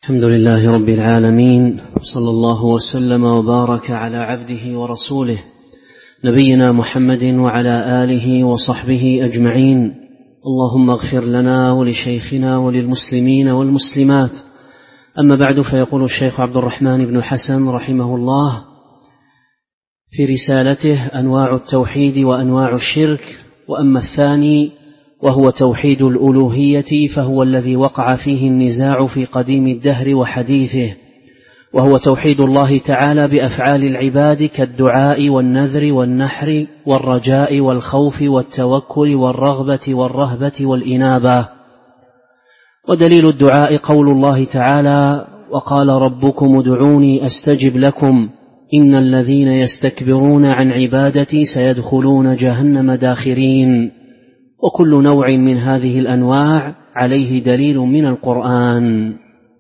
الحمد لله رب العالمين، صلى الله وسلم وبارك على عبده ورسوله نبينا محمد وعلى آله وصحبه أجمعين. اللهم اغفر لنا ولشيخنا وللمسلمين والمسلمات. أما بعد، فيقول الشيخ عبد الرحمن بن حسن رحمه الله في رسالته أنواع التوحيد وأنواع الشرك: وأما الثاني وهو توحيد الألوهية فهو الذي وقع فيه النزاع في قديم الدهر وحديثه، وهو توحيد الله تعالى بأفعال العباد كالدعاء والنذر والنحر والرجاء والخوف والتوكل والرغبة والرهبة والإنابة. ودليل الدعاء قول الله تعالى: وقال ربكم ادعوني أستجب لكم إن الذين يستكبرون عن عبادتي سيدخلون جهنم داخرين. وكل نوع من هذه الأنواع عليه دليل من القرآن.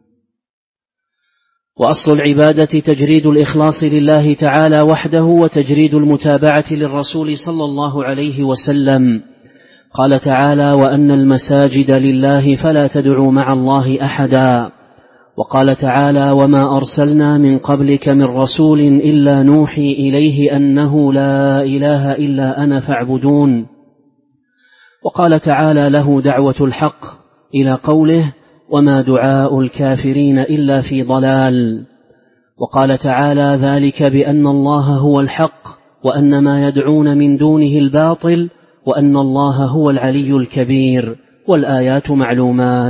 وأصل العبادة تجريد الإخلاص لله تعالى وحده وتجريد المتابعة للرسول صلى الله عليه وسلم. قال تعالى: وأن المساجد لله فلا تدعوا مع الله أحدا. وقال تعالى: وما أرسلنا من قبلك من رسول إلا نوحي إليه أنه لا إله إلا أنا فاعبدون. وقال تعالى له دعوة الحق إلى قوله: وما دعاء الكافرين إلا في ضلال. وقال تعالى: ذلك بأن الله هو الحق وأن ما يدعون من دونه الباطل وأن الله هو العلي الكبير، والآيات معلومات.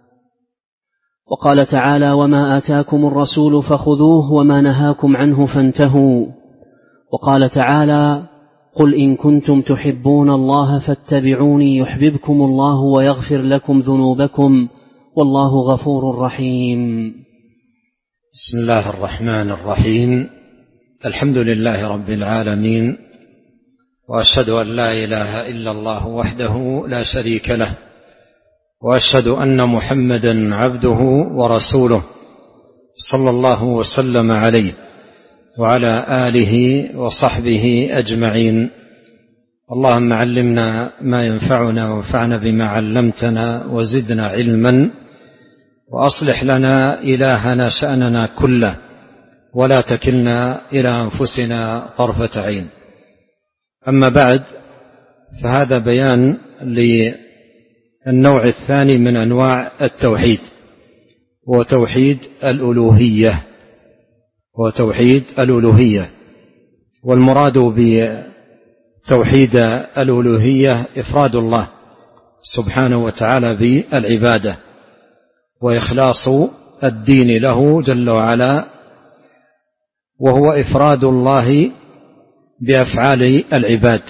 وقال تعالى: وما آتاكم الرسول فخذوه وما نهاكم عنه فانتهوا. وقال تعالى: قل إن كنتم تحبون الله فاتبعوني يحببكم الله ويغفر لكم ذنوبكم والله غفور رحيم. بسم الله الرحمن الرحيم. الحمد لله رب العالمين، وأشهد أن لا إله إلا الله وحده لا شريك له، وأشهد أن محمدا عبده ورسوله صلى الله وسلم عليه وعلى آله وصحبه أجمعين. اللهم علمنا ما ينفعنا وانفعنا بما علمتنا وزدنا علما، وأصلح لنا إلهنا شأننا كله ولا تكلنا إلى أنفسنا طرفة عين. أما بعد، فهذا بيان للنوع الثاني من أنواع التوحيد، وتوحيد الألوهية. والمراد بتوحيد الألوهية إفراد الله سبحانه وتعالى بالعبادة، وإخلاص الدين له جل وعلا، وهو إفراد الله بأفعال العباد.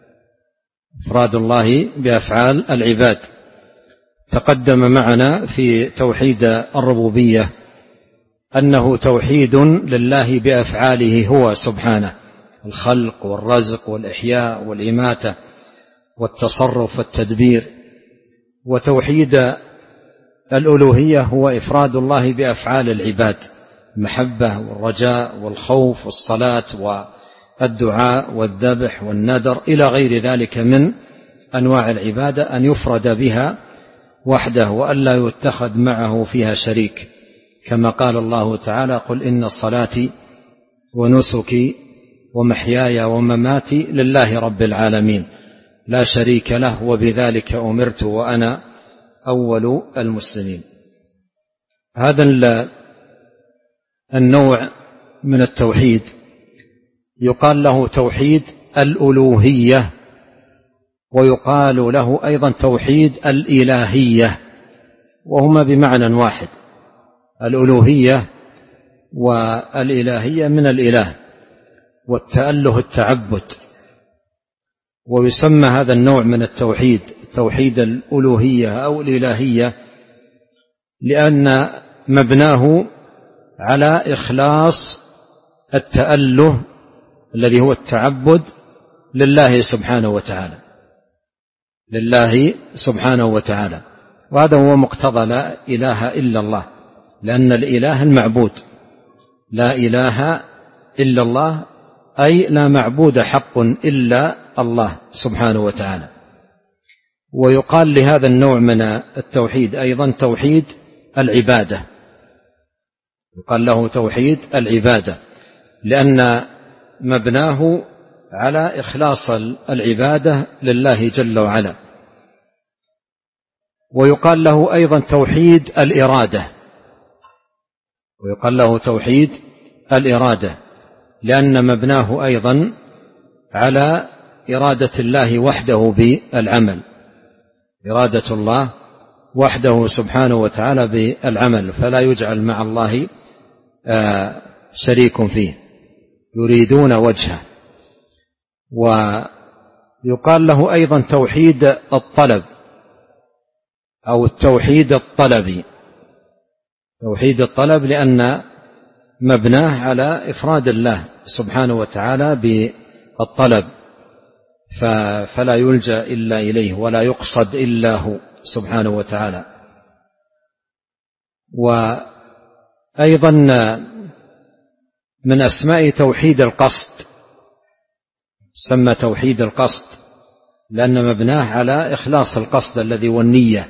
تقدم معنا في توحيد الربوبية أنه توحيد لله بأفعاله هو سبحانه: الخلق والرزق والإحياء والإماتة والتصرف والتدبير. وتوحيد الألوهية هو إفراد الله بأفعال العباد: المحبة والرجاء والخوف والصلاة والدعاء والذبح والنذر إلى غير ذلك من أنواع العبادة، أن يفرد بها وحده وألا يتخذ معه فيها شريك، كما قال الله تعالى: قل إن صلاتي ونسكي ومحياي ومماتي لله رب العالمين لا شريك له وبذلك أمرت وأنا أول المسلمين. هذا النوع من التوحيد يقال له توحيد الألوهية، ويقال له أيضا توحيد الإلهية، وهما بمعنى واحد. الألوهية والإلهية من الإله، والتأله التعبد. ويسمى هذا النوع من التوحيد توحيد الألوهية أو الإلهية لأن مبناه على إخلاص التأله الذي هو التعبد لله سبحانه وتعالى. وهذا هو مقتضى لا إله إلا الله، لأن الإله المعبود، لا إله إلا الله أي لا معبود حق إلا الله سبحانه وتعالى. ويقال لهذا النوع من التوحيد أيضا توحيد العبادة، يقال له توحيد العبادة، لأن مبناه على إخلاص العبادة لله جل وعلا. ويقال له أيضا توحيد الإرادة، ويقال له توحيد الإرادة لأن مبناه أيضا على إرادة الله وحده بالعمل، إرادة الله وحده سبحانه وتعالى بالعمل، فلا يجعل مع الله شريك فيه، يريدون وجهه. ويقال له أيضا توحيد الطلب أو التوحيد الطلبي، توحيد الطلب لأن مبناه على إفراد الله سبحانه وتعالى بالطلب، فلا يلجأ إلا إليه ولا يقصد إلا هو سبحانه وتعالى. وأيضا من أسماء توحيد القصد، سمى توحيد القصد لأن مبناه على إخلاص القصد الذي والنية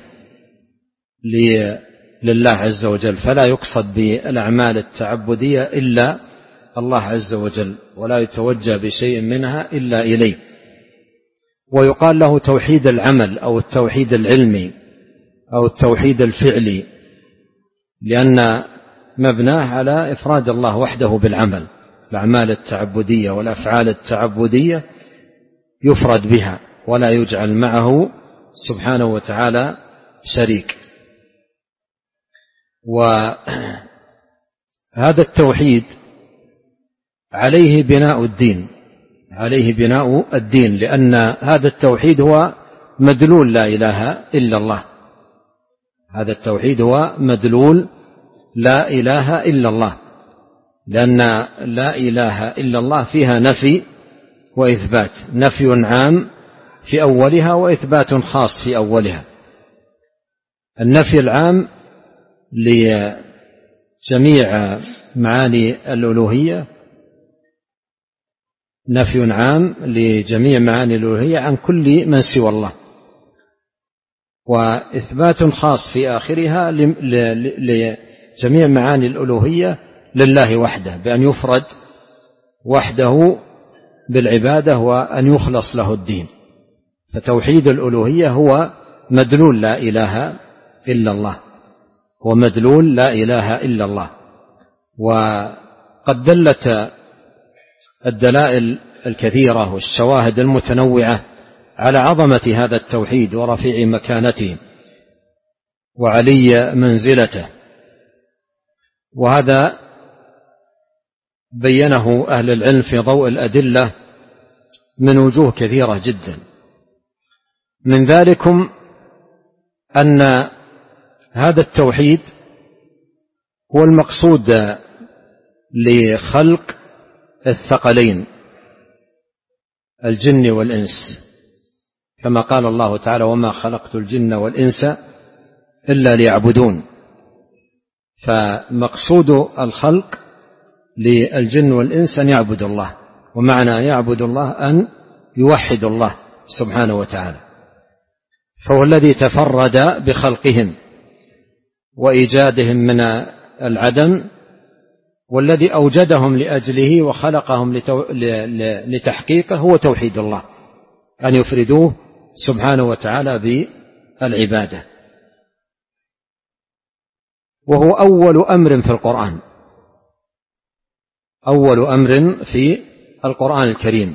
لله عز وجل، فلا يقصد بالأعمال التعبدية إلا الله عز وجل، ولا يتوجه بشيء منها إلا إليه. ويقال له توحيد العمل أو التوحيد العلمي أو التوحيد الفعلي لأن مبناه على إفراد الله وحده بالعمل، الأعمال التعبدية والأفعال التعبدية يفرد بها ولا يجعل معه سبحانه وتعالى شريك. وهذا التوحيد عليه بناء الدين، عليه بناء الدين، لأن هذا التوحيد هو مدلول لا إله إلا الله، هذا التوحيد هو مدلول لا إله إلا الله، لأن لا إله إلا الله فيها نفي وإثبات، نفي عام في أولها وإثبات خاص في أولها. النفي العام لجميع معاني الألوهية، نفي عام لجميع معاني الألوهية عن كل من سوى الله، وإثبات خاص في آخرها لجميع معاني الألوهية لله وحده، بأن يفرد وحده بالعبادة وأن يخلص له الدين. فتوحيد الألوهية هو مدلول لا إله إلا الله، هو مدلول لا إله إلا الله. وقد دلت الدلائل الكثيرة والشواهد المتنوعة على عظمة هذا التوحيد ورفيع مكانته وعلي منزلته، وهذا بينه أهل العلم في ضوء الأدلة من وجوه كثيرة جدا. من ذلكم أن هذا التوحيد هو المقصود لخلق الثقلين الجن والإنس، كما قال الله تعالى: وما خلقت الجن والإنس إلا ليعبدون. فمقصود الخلق للجن والإنس أن يعبد الله، ومعنى يعبد الله أن يوحد الله سبحانه وتعالى، فهو الذي تفرد بخلقهم وإيجادهم من العدم، والذي أوجدهم لأجله وخلقهم لتحقيقه هو توحيد الله، أن يفردوه سبحانه وتعالى بالعبادة. وهو أول أمر في القرآن، أول أمر في القرآن الكريم.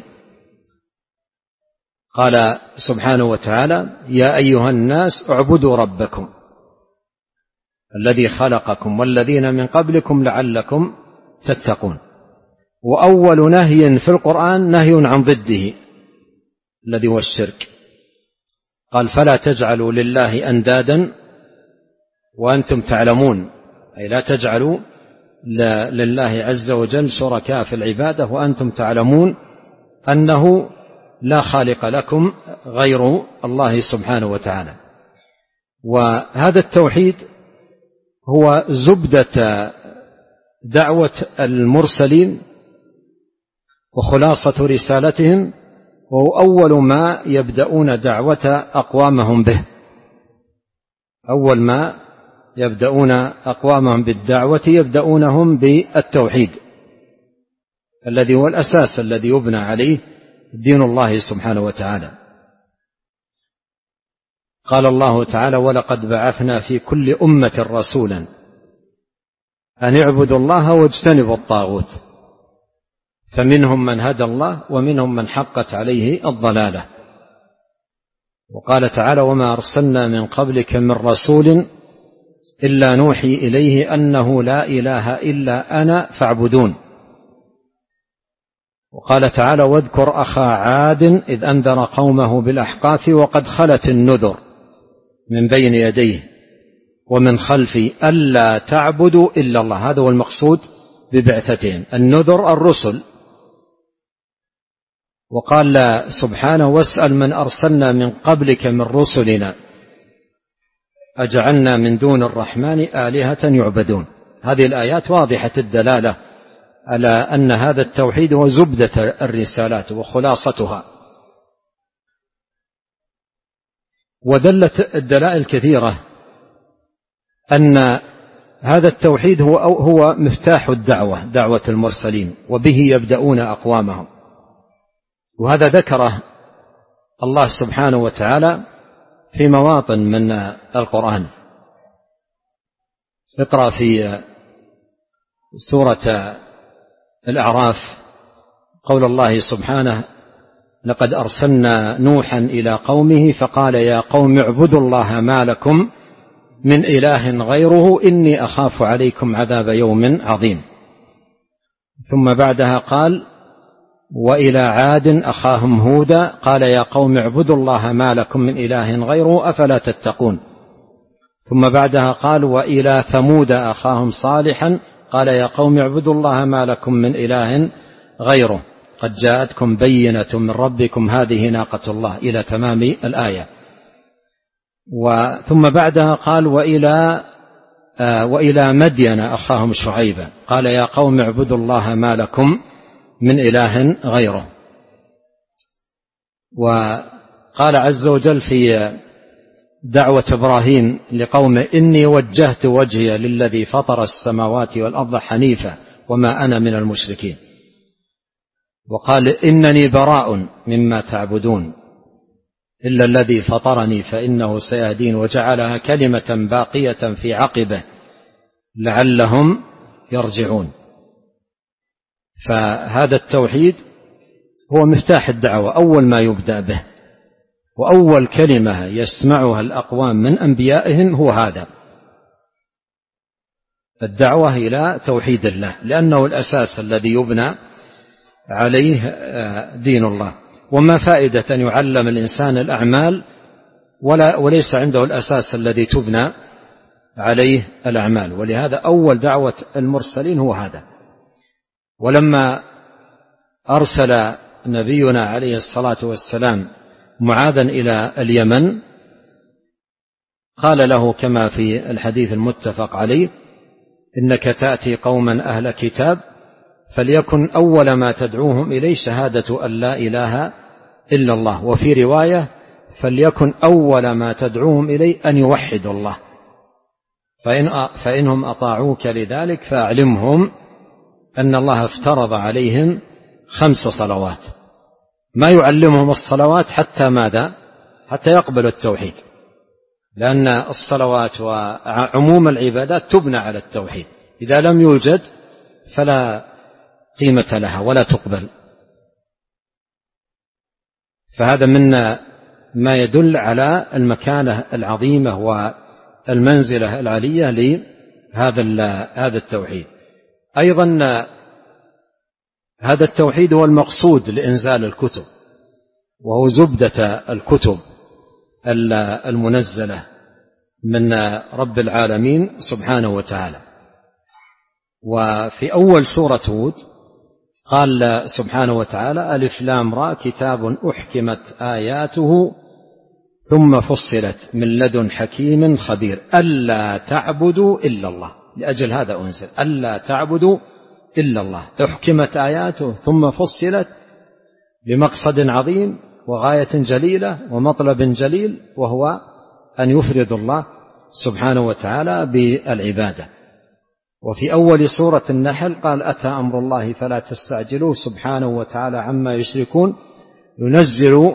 قال سبحانه وتعالى: يا أيها الناس اعبدوا ربكم الذي خلقكم والذين من قبلكم لعلكم تتقون. وأول نهي في القرآن نهي عن ضده الذي هو الشرك. قال: فلا تجعلوا لله أندادا وأنتم تعلمون، أي لا تجعلوا لله عز وجل شركاء في العبادة وأنتم تعلمون أنه لا خالق لكم غير الله سبحانه وتعالى. وهذا التوحيد هو زبدة دعوة المرسلين وخلاصة رسالتهم، وهو أول ما يبدأون دعوة أقوامهم به، أول ما يبدأون أقوامهم بالدعوة يبدأونهم بالتوحيد الذي هو الأساس الذي يبنى عليه دين الله سبحانه وتعالى. قال الله تعالى: ولقد بعثنا في كل أمة رسولا أن اعبدوا الله واجتنبوا الطاغوت فمنهم من هدى الله ومنهم من حقت عليه الضلالة. وقال تعالى: وما أرسلنا من قبلك من رسول إلا نوحي إليه أنه لا إله إلا أنا فاعبدون. وقال تعالى: واذكر أخا عاد إذ أنذر قومه بالأحقاف وقد خلت النذر من بين يديه ومن خلفه ألا تعبدوا إلا الله. هذا هو المقصود ببعثتهم، النذر الرسل. وقال سبحانه: واسأل من أرسلنا من قبلك من رسلنا أجعلنا من دون الرحمن آلهة يعبدون. هذه الآيات واضحة الدلالة على أن هذا التوحيد هو زبدة الرسالات وخلاصتها. ودلت الدلائل كثيرة أن هذا التوحيد هو مفتاح الدعوة، دعوة المرسلين، وبه يبدأون أقوامهم. وهذا ذكره الله سبحانه وتعالى في مواطن من القرآن. اقرأ في سورة الأعراف قول الله سبحانه: لقد أرسلنا نوحا إلى قومه فقال يا قوم اعبدوا الله ما لكم من إله غيره إني أخاف عليكم عذاب يوم عظيم. ثم بعدها قال: وإلى عاد أخاهم هودا قال يا قوم اعبدوا الله ما لكم من إله غيره أفلا تتقون. ثم بعدها قال: وإلى ثمود أخاهم صالحا قال يا قوم اعبدوا الله ما لكم من إله غيره قد جاءتكم بينة من ربكم هذه ناقة الله إلى تمام الآية. ثم بعدها قال: وإلى مدين أخاهم شعيبا قال يا قوم اعبدوا الله ما لكم من إله غيره. وقال عز وجل في دعوة إبراهيم لقومه: إني وجهت وجهي للذي فطر السماوات والأرض حنيفا وما أنا من المشركين. وقال: إنني براء مما تعبدون إلا الذي فطرني فإنه سيهدين وجعلها كلمة باقية في عقبه لعلهم يرجعون. فهذا التوحيد هو مفتاح الدعوة، أول ما يبدأ به، وأول كلمة يسمعها الأقوام من أنبيائهم هو هذا، الدعوة إلى توحيد الله، لأنه الأساس الذي يبنى عليه دين الله. وما فائدة أن يعلم الإنسان الأعمال وليس عنده الأساس الذي تبنى عليه الأعمال. ولهذا أول دعوة المرسلين هو هذا. ولما أرسل نبينا عليه الصلاة والسلام معاذا إلى اليمن قال له كما في الحديث المتفق عليه: إنك تأتي قوما أهل كتاب فليكن أول ما تدعوهم إليه شهادة أن لا إله إلا الله. وفي رواية: فليكن أول ما تدعوهم إليه أن يوحدوا الله فإنهم أطاعوك لذلك فأعلمهم أن الله افترض عليهم 5 صلوات. ما يعلمهم الصلوات حتى ماذا؟ حتى يقبلوا التوحيد، لأن الصلوات وعموم العبادات تبنى على التوحيد، إذا لم يوجد فلا قيمة لها ولا تقبل. فهذا من ما يدل على المكانة العظيمة والمنزلة العالية لهذا التوحيد. أيضا هذا التوحيد هو المقصود لإنزال الكتب، وهو زبدة الكتب المنزلة من رب العالمين سبحانه وتعالى. وفي أول سورة هود قال سبحانه وتعالى: ألف لام را كتاب أحكمت آياته ثم فصلت من لدن حكيم خبير ألا تعبدوا إلا الله. لأجل هذا أنزل ألا تعبدوا إلا الله، أحكمت آياته ثم فصلت لمقصد عظيم وغاية جليلة ومطلب جليل، وهو أن يفرد الله سبحانه وتعالى بالعبادة. وفي أول سورة النحل قال أتى أمر الله فلا تستعجلوه سبحانه وتعالى عما يشركون ينزل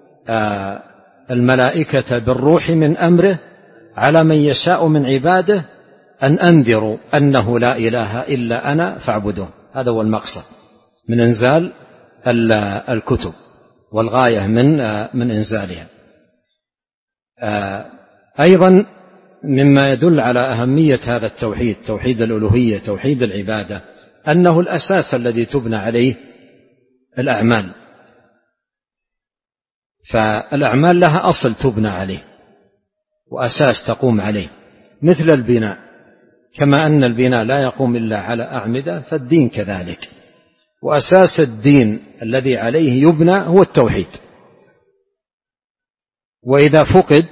الملائكة بالروح من أمره على من يشاء من عباده أن أنذروا أنه لا إله إلا أنا فاعبدوه. هذا هو المقصد من إنزال الكتب والغاية من إنزالها. أيضا مما يدل على أهمية هذا التوحيد، توحيد الألوهية، توحيد العبادة، أنه الأساس الذي تبنى عليه الأعمال. فالأعمال لها أصل تبنى عليه وأساس تقوم عليه، مثل البناء، كما أن البناء لا يقوم إلا على أعمدة، فالدين كذلك. وأساس الدين الذي عليه يبنى هو التوحيد. وإذا فقد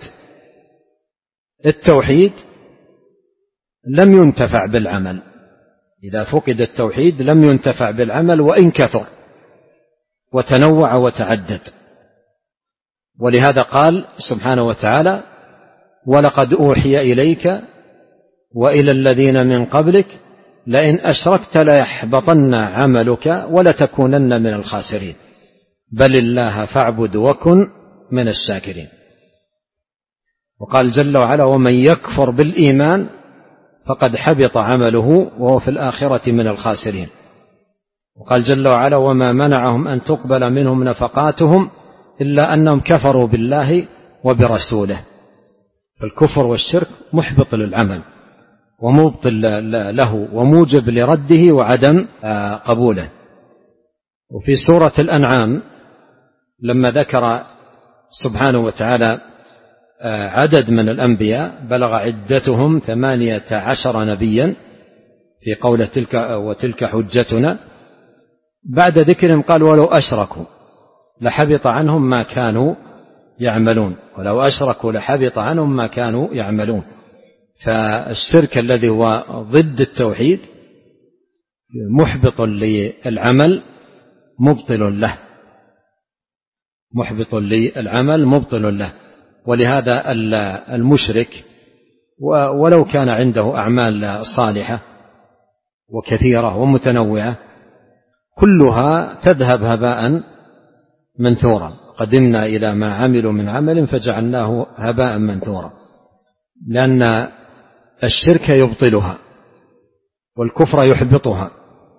التوحيد لم ينتفع بالعمل، إذا فقد التوحيد لم ينتفع بالعمل وإن كثر وتنوع وتعدد. ولهذا قال سبحانه وتعالى ولقد أوحي إليك وإلى الذين من قبلك لئن أشركت ليحبطن عملك ولتكونن من الخاسرين بل الله فاعبد وكن من الشاكرين. وقال جل وعلا ومن يكفر بالإيمان فقد حبط عمله وهو في الآخرة من الخاسرين. وقال جل وعلا وما منعهم أن تقبل منهم نفقاتهم إلا أنهم كفروا بالله وبرسوله. فالكفر والشرك محبط للعمل ومبطل له وموجب لرده وعدم قبوله. وفي سورة الأنعام لما ذكر سبحانه وتعالى عدد من الأنبياء بلغ عدتهم 18 نبيا في قوله وتلك حجتنا، بعد ذكرهم قال ولو أشركوا لحبط عنهم ما كانوا يعملون، ولو أشركوا لحبط عنهم ما كانوا يعملون. فالشرك الذي هو ضد التوحيد محبط للعمل مبطل له، محبط للعمل مبطل له. ولهذا المشرك ولو كان عنده أعمال صالحة وكثيرة ومتنوعة كلها تذهب هباء منثورا، قدمنا إلى ما عملوا من عمل فجعلناه هباء منثورا، لأن الشرك يبطلها والكفر يحبطها.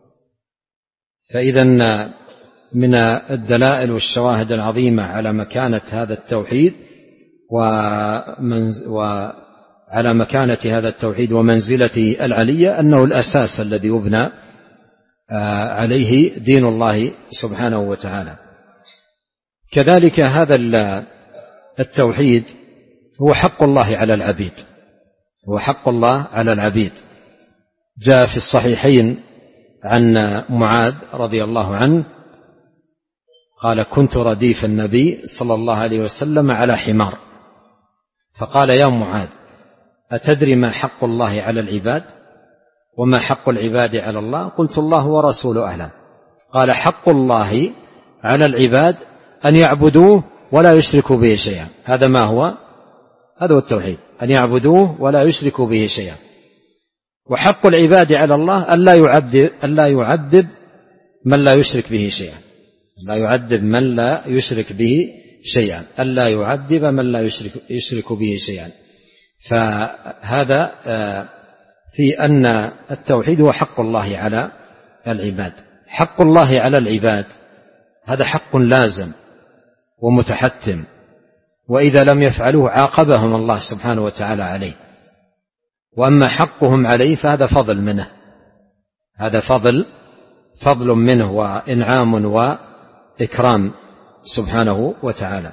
فإذا من الدلائل والشواهد العظيمة على مكانة هذا التوحيد وعلى مكانة هذا التوحيد ومنزلته العلية أنه الأساس الذي يبنى عليه دين الله سبحانه وتعالى. كذلك هذا التوحيد هو حق الله على العبيد، هو حق الله على العبيد. جاء في الصحيحين عن معاذ رضي الله عنه قال كنت رديف النبي صلى الله عليه وسلم على حمار، فقال يا معاذ أتدري ما حق الله على العباد وما حق العباد على الله؟ قلت الله ورسوله أعلم. قال حق الله على العباد أن يعبدوه ولا يشركوا به شيئا. هذا ما هو؟ هذا هو التوحيد، أن يعبدوه ولا يشركوا به شيئا. وحق العباد على الله ألا يعذب من لا يشرك به شيئا، لا يعذب من لا يشرك به شيئا، ألا يعذب من لا يشرك به شيئا. فهذا في أن التوحيد هو حق الله على العباد. حق الله على العباد هذا حق لازم ومتحتم، وإذا لم يفعلوه عاقبهم الله سبحانه وتعالى عليه. وأما حقهم عليه فهذا فضل منه، هذا فضل منه وإنعام وإكرام سبحانه وتعالى.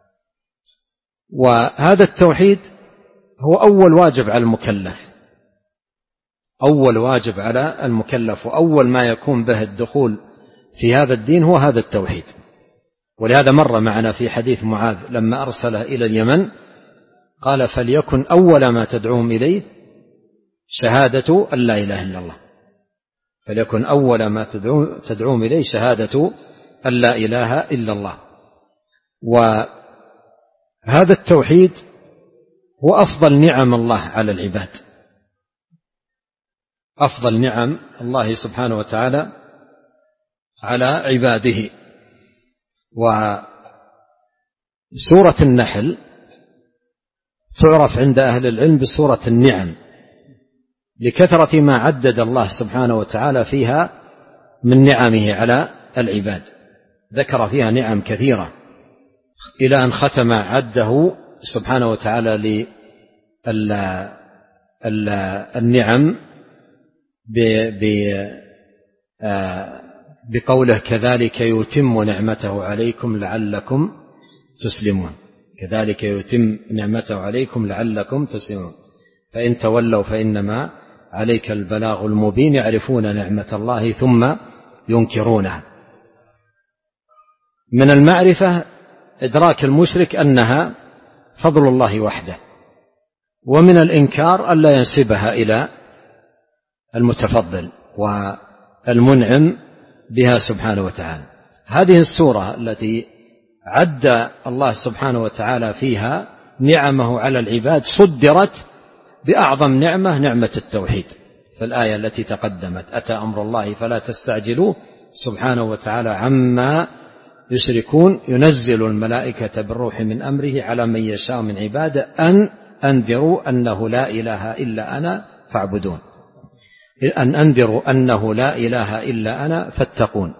وهذا التوحيد هو أول واجب على المكلف، أول واجب على المكلف، وأول ما يكون به الدخول في هذا الدين هو هذا التوحيد. ولهذا مر معنا في حديث معاذ لما أرسله إلى اليمن قال فليكن أول ما تدعوهم إليه شهادة أن لا إله إلا الله، فليكن أول ما تدعوهم إليه شهادة أن لا إله إلا الله. وهذا التوحيد هو أفضل نعم الله على العباد، أفضل نعم الله سبحانه وتعالى على عباده. وسورة النحل تعرف عند أهل العلم بسورة النعم لكثرة ما عدد الله سبحانه وتعالى فيها من نعمه على العباد، ذكر فيها نعم كثيرة إلى أن ختم عده سبحانه وتعالى للنعم بقوله كذلك يتم نعمته عليكم لعلكم تسلمون، كذلك يتم نعمته عليكم لعلكم تسلمون، فإن تولوا فإنما عليك البلاغ المبين، يعرفون نعمة الله ثم ينكرونها. من المعرفة إدراك المشرك أنها فضل الله وحده، ومن الإنكار ألا ينسبها إلى المتفضل والمنعم بها سبحانه وتعالى. هذه السورة التي عد الله سبحانه وتعالى فيها نعمه على العباد صدرت بأعظم نعمة، نعمة التوحيد، في الآية التي تقدمت أتى أمر الله فلا تستعجلوه سبحانه وتعالى عما يشركون، ينزل الملائكة بالروح من أمره على من يشاء من عباده أن أنذروا أنه لا إله إلا أنا فاعبدون، أن أنذروا أنه لا إله إلا أنا فاتقون.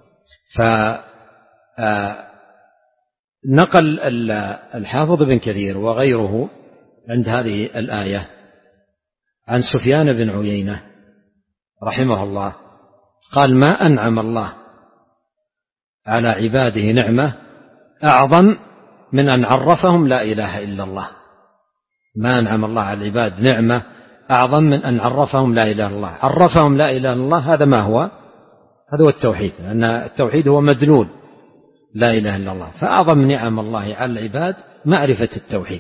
فنقل الحافظ بن كثير وغيره عند هذه الآية عن سفيان بن عيينة رحمه الله قال ما أنعم الله على عباده نعمة أعظم من أن عرفهم لا إله إلا الله. ما أنعم الله على العباد نعمة أعظم من أن عرفهم لا إله إلا الله. عرفهم لا إله إلا الله، هذا ما هو؟ هذا هو التوحيد، لأن التوحيد هو مدلول لا إله إلا الله. فأعظم نعم الله على العباد معرفة التوحيد.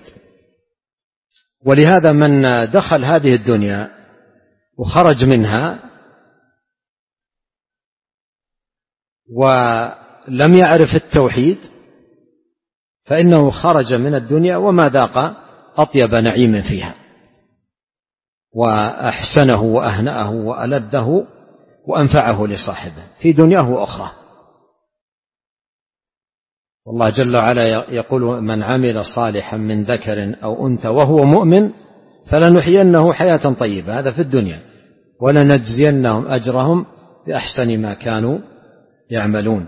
ولهذا من دخل هذه الدنيا وخرج منها ولم يعرف التوحيد فإنه خرج من الدنيا وما ذاق أطيب نعيم فيها، وأحسنه وأهنأه وألذه وأنفعه لصاحبه في دنياه وأخرى. والله جل وعلا يقول من عمل صالحا من ذكر أو أنثى وهو مؤمن فلنحيينه حياة طيبة، هذا في الدنيا، ولنجزينهم أجرهم بأحسن ما كانوا يعملون.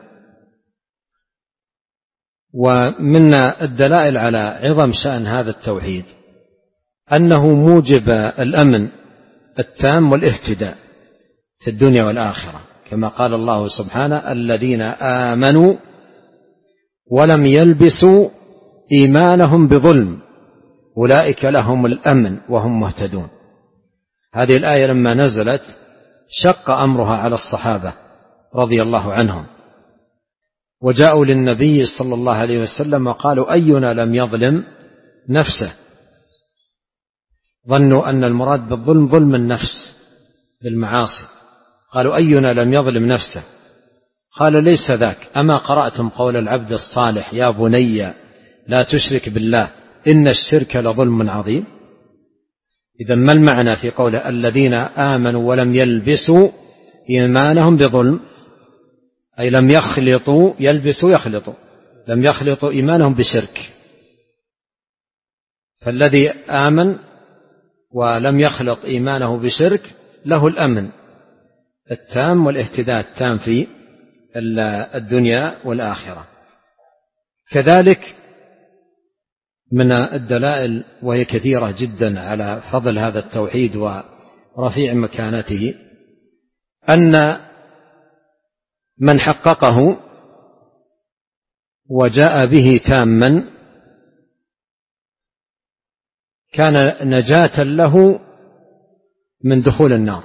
ومن الدلائل على عظم شأن هذا التوحيد أنه موجب الأمن التام والاهتداء في الدنيا والآخرة، كما قال الله سبحانه الذين آمنوا ولم يلبسوا إيمانهم بظلم أولئك لهم الأمن وهم مهتدون. هذه الآية لما نزلت شق أمرها على الصحابة رضي الله عنهم، وجاءوا للنبي صلى الله عليه وسلم وقالوا أينا لم يظلم نفسه، ظنوا أن المراد بالظلم ظلم النفس بالمعاصي، قالوا أينا لم يظلم نفسه، قال ليس ذاك، أما قرأتم قول العبد الصالح يا بني لا تشرك بالله إن الشرك لظلم عظيم. إذن ما المعنى في قوله الذين آمنوا ولم يلبسوا إيمانهم بظلم؟ أي لم يخلطوا، يلبسوا يخلطوا، لم يخلطوا إيمانهم بشرك. فالذي آمن ولم يخلط إيمانه بشرك له الأمن التام والاهتداء التام في الدنيا والآخرة. كذلك من الدلائل وهي كثيرة جدا على فضل هذا التوحيد ورفيع مكانته أن من حققه وجاء به تاما كان نجاة له من دخول النار،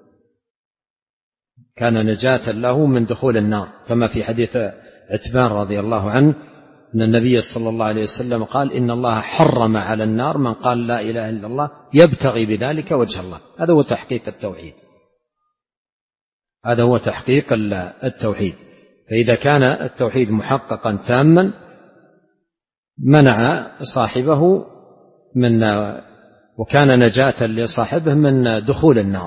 كان نجاة له من دخول النار، كما في حديث عتبان رضي الله عنه أن النبي صلى الله عليه وسلم قال إن الله حرم على النار من قال لا إله إلا الله يبتغي بذلك وجه الله. هذا هو تحقيق التوحيد، هذا هو تحقيق التوحيد. فإذا كان التوحيد محققا تاما منع صاحبه وكان نجاة لصاحبه من دخول النار.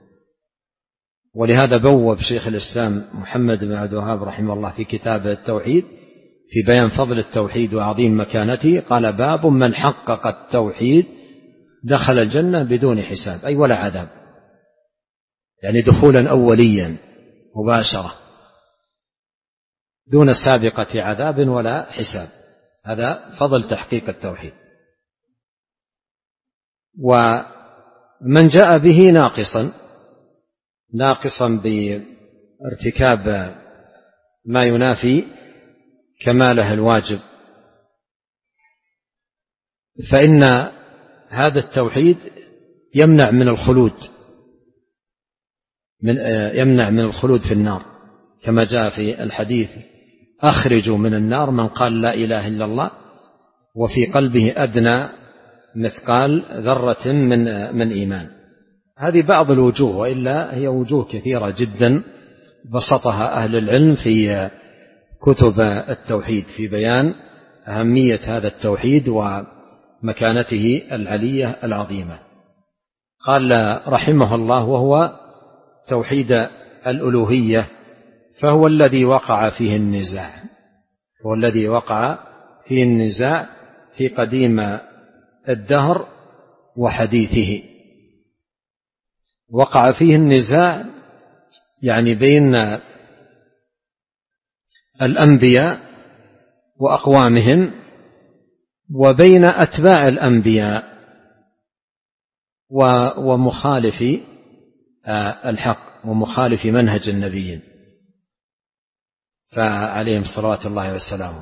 ولهذا بوب شيخ الإسلام محمد بن عبد الوهاب رحمه الله في كتابه التوحيد في بيان فضل التوحيد وعظيم مكانته، قال: باب من حقق التوحيد دخل الجنة بدون حساب، أي ولا عذاب، يعني دخولا أوليا مباشرة دون سابقة عذاب ولا حساب. هذا فضل تحقيق التوحيد. ومن جاء به ناقصا بارتكاب ما ينافي كماله الواجب، فإن هذا التوحيد يمنع من الخلود في النار، كما جاء في الحديث: أخرجوا من النار من قال لا إله إلا الله وفي قلبه أدنى مثقال ذرة من إيمان. هذه بعض الوجوه، وإلا هي وجوه كثيرة جدا بسطها أهل العلم في كتب التوحيد في بيان أهمية هذا التوحيد ومكانته العلية العظيمة. قال رحمه الله: وهو توحيد الألوهية، فهو الذي وقع فيه النزاع في قديم الدهر وحديثه. وقع فيه النزاع يعني بين الأنبياء وأقوامهم وبين أتباع الأنبياء ومخالف الحق ومخالف منهج النبيين فعليهم صلوات الله وسلامه.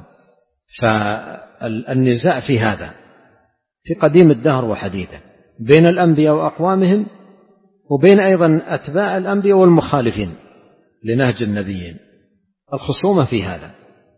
فالنزاع في هذا في قديم الدهر وحديثه بين الأنبياء وأقوامهم، وبين أيضا أتباع الأنبياء والمخالفين لنهج النبيين، الخصومة في هذا.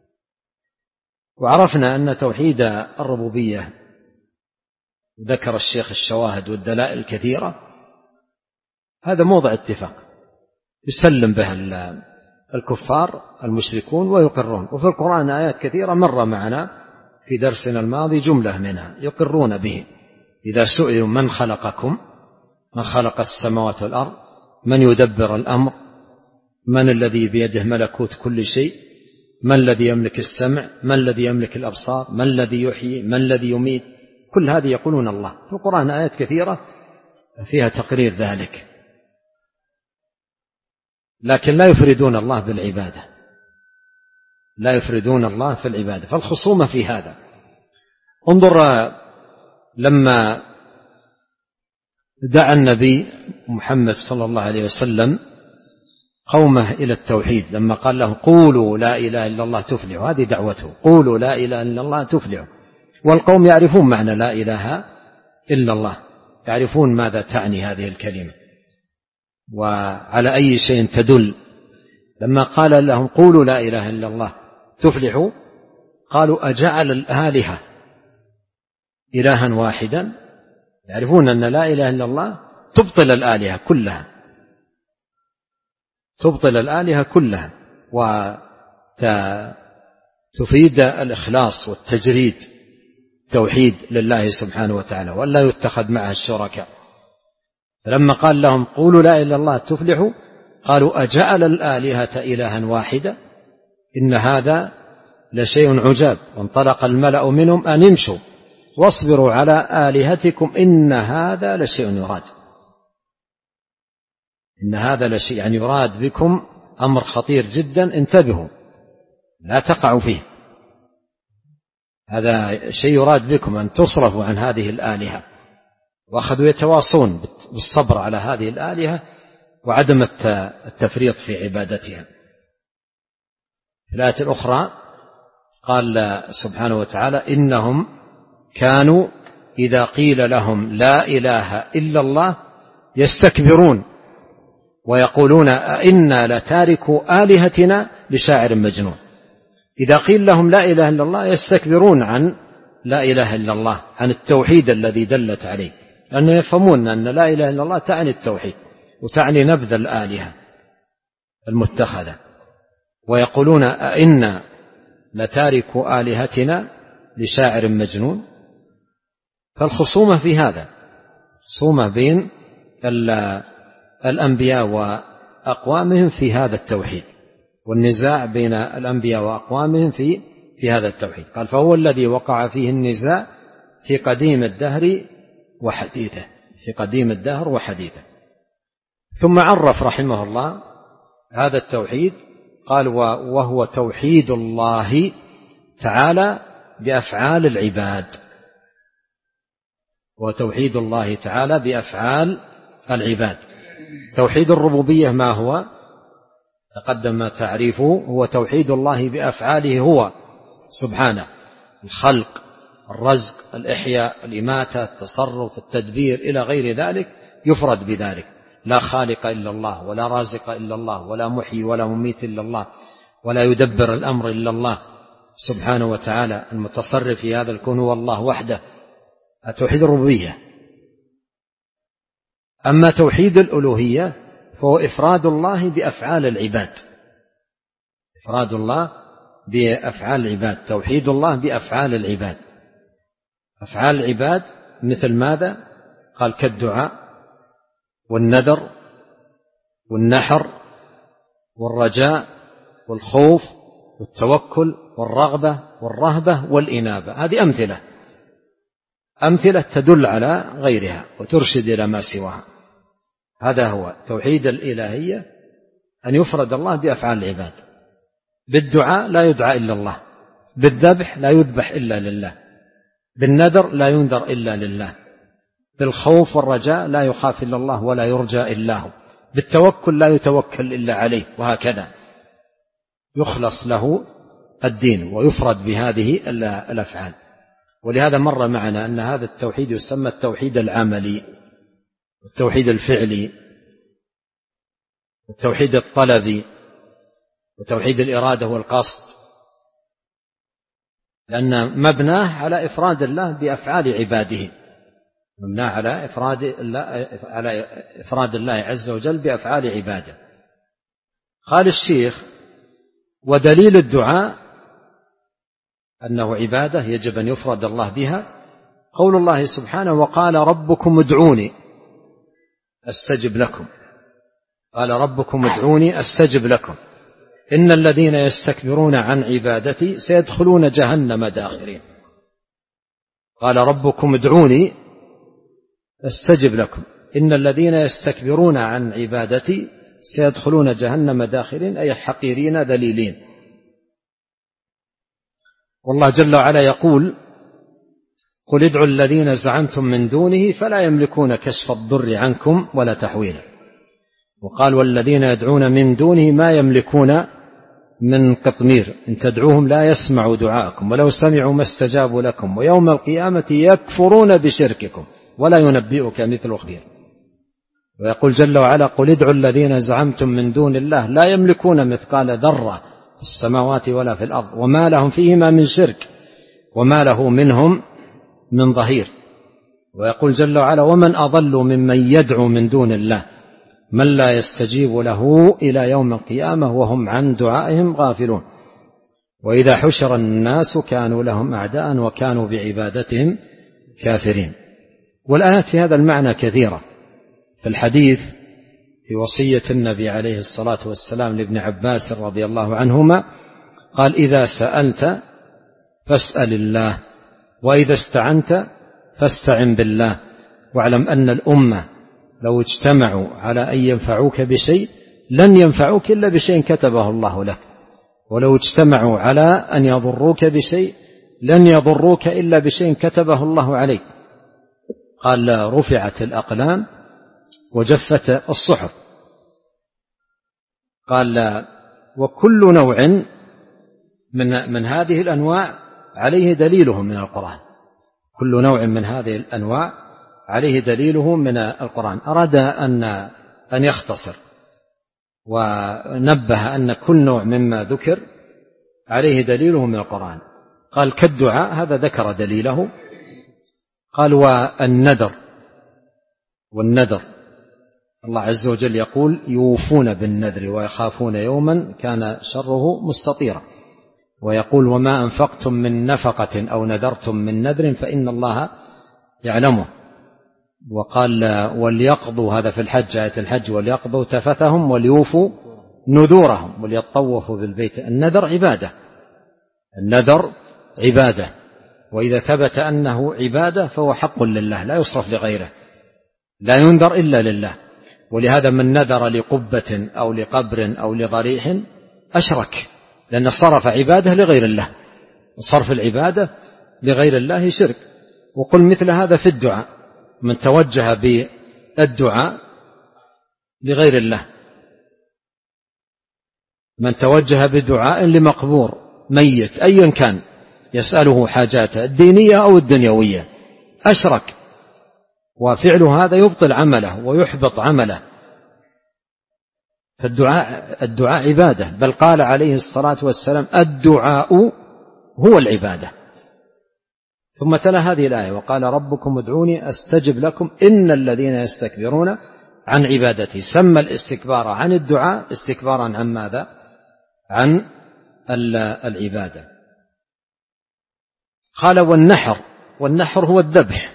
وعرفنا أن توحيد الربوبية ذكر الشيخ الشواهد والدلائل الكثيرة، هذا موضع اتفاق يسلم به الكفار المشركون ويقرون. وفي القرآن آيات كثيرة مر معنا في درسنا الماضي جملة منها يقرون به. إذا سئلوا: من خلقكم؟ من خلق السماوات والأرض؟ من يدبر الأمر؟ من الذي بيده ملكوت كل شيء؟ من الذي يملك السمع؟ من الذي يملك الأبصار؟ من الذي يحيي؟ من الذي يميت؟ كل هذه يقولون الله. في القرآن آيات كثيرة فيها تقرير ذلك، لكن لا يفردون الله بالعبادة، لا يفردون الله في العبادة، فالخصومة في هذا. انظر لما دعا النبي محمد صلى الله عليه وسلم قومه إلى التوحيد، لما قال لهم: قولوا لا إله إلا الله تفلحوا، هذه دعوته، قولوا لا إله إلا الله تفلحوا. والقوم يعرفون معنى لا إله إلا الله، يعرفون ماذا تعني هذه الكلمة وعلى أي شيء تدل. لما قال لهم: قولوا لا إله إلا الله تفلحوا، قالوا: أجعل الآلهة إلها واحدا؟ يعرفون أن لا إله إلا الله تبطل الآلهة كلها، تبطل الآلهة كلها، وتفيد الإخلاص والتجريد، توحيد لله سبحانه وتعالى، ولا يتخذ معه الشركاء. فلما قال لهم: قولوا لا إله إلا الله تفلحوا، قالوا: أجعل الآلهة إلها واحدا؟ إن هذا لشيء عجاب. وانطلق الملأ منهم أن امشوا واصبروا على آلهتكم إن هذا لشيء يراد. إن هذا لشيء يعني يراد بكم أمر خطير جدا، انتبهوا لا تقعوا فيه، هذا شيء يراد بكم أن تصرفوا عن هذه الآلهة. وأخذوا يتواصون بالصبر على هذه الآلهة وعدم التفريط في عبادتها. في الآية الأخرى قال سبحانه وتعالى: إنهم كانوا إذا قيل لهم لا إله إلا الله يستكبرون ويقولون أئنا لتاركوا آلهتنا لشاعر مجنون. إذا قيل لهم لا إله إلا الله يستكبرون عن لا إله إلا الله، عن التوحيد الذي دلت عليه، لأنه يفهمون أن لا إله إلا الله تعني التوحيد وتعني نبذ الآلهة المتخذة. ويقولون أئنا لتاركوا آلهتنا لشاعر مجنون. فالخصومة في هذا، خصومة بين الأنبياء وأقوامهم في هذا التوحيد، والنزاع بين الأنبياء وأقوامهم في هذا التوحيد. قال فهو الذي وقع فيه النزاع في قديم الدهر وحديثه، في قديم الدهر وحديثه. ثم عرف رحمه الله هذا التوحيد، قال وهو توحيد الله تعالى بأفعال العباد، وتوحيد الله تعالى بأفعال العباد. توحيد الربوبية ما هو؟ تقدم تعريفه، هو توحيد الله بأفعاله هو سبحانه، الخلق، الرزق، الإحياء، الإماتة، التصرف، التدبير إلى غير ذلك، يفرد بذلك. لا خالق إلا الله، ولا رازق إلا الله، ولا محيي ولا مميت إلا الله، ولا يدبر الأمر إلا الله سبحانه وتعالى. المتصرف في هذا الكون هو الله وحده، توحيد الربوبية. أما توحيد الألوهية فهو إفراد الله بأفعال العباد، إفراد الله بأفعال العباد، توحيد الله بأفعال العباد. أفعال العباد مثل ماذا؟ قال كالدعاء والنذر والنحر والرجاء والخوف والتوكل والرغبة والرهبة والإنابة. هذه أمثلة تدل على غيرها وترشد إلى ما سواها. هذا هو توحيد الإلهية، أن يفرد الله بأفعال العباد. بالدعاء لا يدعى إلا الله، بالذبح لا يذبح إلا لله، بالنذر لا ينذر إلا لله، بالخوف والرجاء لا يخاف إلا الله ولا يرجى إلا هو، بالتوكل لا يتوكل إلا عليه، وهكذا يخلص له الدين ويفرد بهذه الأفعال. ولهذا مر معنا أن هذا التوحيد يسمى التوحيد العملي، والتوحيد الفعلي، والتوحيد الطلبي، وتوحيد الإرادة والقصد، لأن مبناه على إفراد الله بأفعال عباده، مبناه على إفراد الله عز وجل بأفعال عباده. قال الشيخ ودليل الدعاء أنه عبادة يجب أن يفرد الله بها قول الله سبحانه وقال ربكم ادعوني أستجب لكم، قال ربكم ادعوني أستجب لكم إن الذين يستكبرون عن عبادتي سيدخلون جهنم داخرين. قال ربكم ادعوني أستجب لكم إن الذين يستكبرون عن عبادتي سيدخلون جهنم داخرين، أي حقيرين ذليلين. والله جل وعلا يقول قل ادعوا الذين زعمتم من دونه فلا يملكون كشف الضر عنكم ولا تحويلا. وقال والذين يدعون من دونه ما يملكون من قطمير إن تدعوهم لا يسمعوا دعاءكم ولو سمعوا ما استجابوا لكم ويوم القيامة يكفرون بشرككم ولا ينبئك مثل خبير. ويقول جل وعلا قل ادعوا الذين زعمتم من دون الله لا يملكون مثقال ذرة في السماوات ولا في الأرض وما لهم فيهما من شرك وما له منهم من ظهير. ويقول جل وعلا ومن أضل ممن يدعو من دون الله من لا يستجيب له إلى يوم القيامة وهم عن دعائهم غافلون. وإذا حشر الناس كانوا لهم أعداء وكانوا بعبادتهم كافرين. والآيات في هذا المعنى كثيرة. في الحديث في وصية النبي عليه الصلاة والسلام لابن عباس رضي الله عنهما قال إذا سألت فاسأل الله وإذا استعنت فاستعن بالله واعلم أن الأمة لو اجتمعوا على أن ينفعوك بشيء لن ينفعوك إلا بشيء كتبه الله لك ولو اجتمعوا على أن يضروك بشيء لن يضروك إلا بشيء كتبه الله عليك. قال رفعت الأقلام وجفت الصحف. قال وكل نوع من هذه الأنواع عليه دليله من القرآن، كل نوع من هذه الأنواع عليه دليله من القرآن. أراد أن يختصر ونبه أن كل نوع مما ذكر عليه دليله من القرآن. قال كالدعاء هذا ذكر دليله. قال والنذر الله عز وجل يقول يوفون بالنذر ويخافون يوما كان شره مستطيرا. ويقول وما أنفقتم من نفقة أو نذرتم من نذر فإن الله يعلمه. وقال وليقضوا، هذا في الحج، آية الحج، وليقضوا تفثهم وليوفوا نذورهم وليطوفوا بالبيت. النذر عبادة، النذر عبادة، وإذا ثبت أنه عبادة فهو حق لله لا يصرف لغيره، لا ينذر إلا لله. ولهذا من نذر لقبة أو لقبر أو لضريح أشرك، لأن صرف عبادة لغير الله، صرف العبادة لغير الله شرك. وقل مثل هذا في الدعاء، من توجه بالدعاء لغير الله، من توجه بدعاء لمقبور ميت أيا كان يسأله حاجاته الدينية أو الدنيوية أشرك، وفعل هذا يبطل عمله ويحبط عمله. فالدعاء عبادة، بل قال عليه الصلاة والسلام الدعاء هو العبادة. ثم تلا هذه الآية وقال ربكم ادعوني أستجب لكم إن الذين يستكبرون عن عبادتي. سمى الاستكبار عن الدعاء استكبارا عن ماذا؟ عن العبادة. قال والنحر هو الذبح،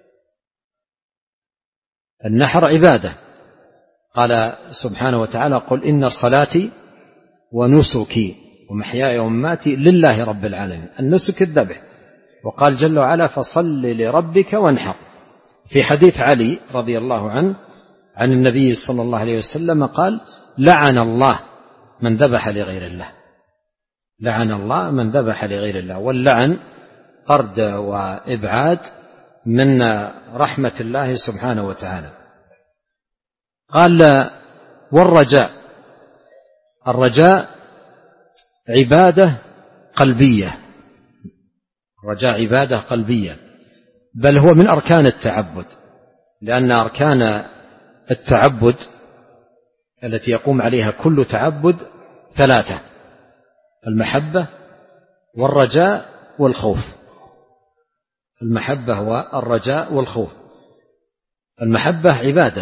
النحر عبادة. قال سبحانه وتعالى قل إن صلاتي ونسكي ومحياي ومماتي لله رب العالمين. النسك الذبح. وقال جل وعلا فصل لربك وانحر. في حديث علي رضي الله عنه عن النبي صلى الله عليه وسلم قال لعن الله من ذبح لغير الله، لعن الله من ذبح لغير الله. واللعن طرد وإبعاد من رحمة الله سبحانه وتعالى. قال والرجاء، الرجاء عبادة قلبية، الرجاء عبادة قلبية، بل هو من أركان التعبد، لأن أركان التعبد التي يقوم عليها كل تعبد ثلاثة: المحبة والرجاء والخوف. المحبة والرجاء والخوف. المحبة عبادة،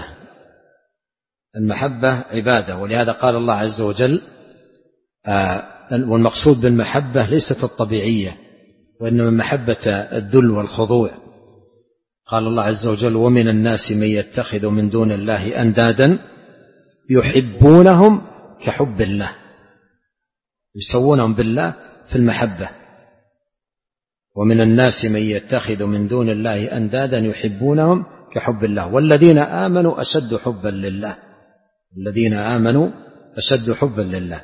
المحبة عبادة، ولهذا قال الله عز وجل والمقصود بالمحبة ليست الطبيعية، وإنما محبة الذل والخضوع. قال الله عز وجل ومن الناس من يتخذ من دون الله أندادا يحبونهم كحب الله، يسوونهم بالله في المحبة. ومن الناس من يتخذ من دون الله أندادا يحبونهم كحب الله والذين آمنوا أشد حبا لله، الذين آمنوا أشد حبا لله.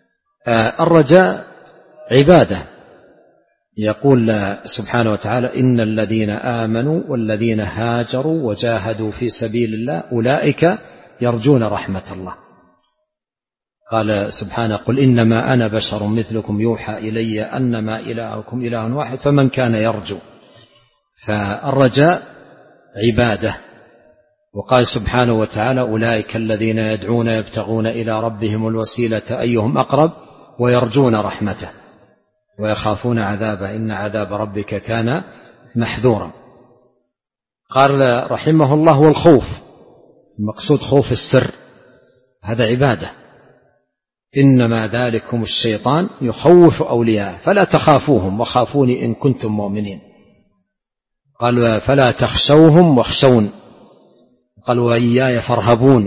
الرجاء عبادة. يقول سبحانه وتعالى إن الذين آمنوا والذين هاجروا وجاهدوا في سبيل الله أولئك يرجون رحمة الله. قال سبحانه قل إنما أنا بشر مثلكم يوحى إلي أنما إلهكم إله واحد فمن كان يرجو. فالرجاء عبادة. وقال سبحانه وتعالى أولئك الذين يدعون يبتغون إلى ربهم الوسيلة أيهم أقرب ويرجون رحمته ويخافون عذابه إن عذاب ربك كان محذورا. قال رحمه الله والخوف، المقصود خوف السر، هذا عبادة. إنما ذلكم الشيطان يخوف أولياءه فلا تخافوهم وخافوني إن كنتم مؤمنين. قال فلا تخشوهم واخشون، قال وإياي فارهبون.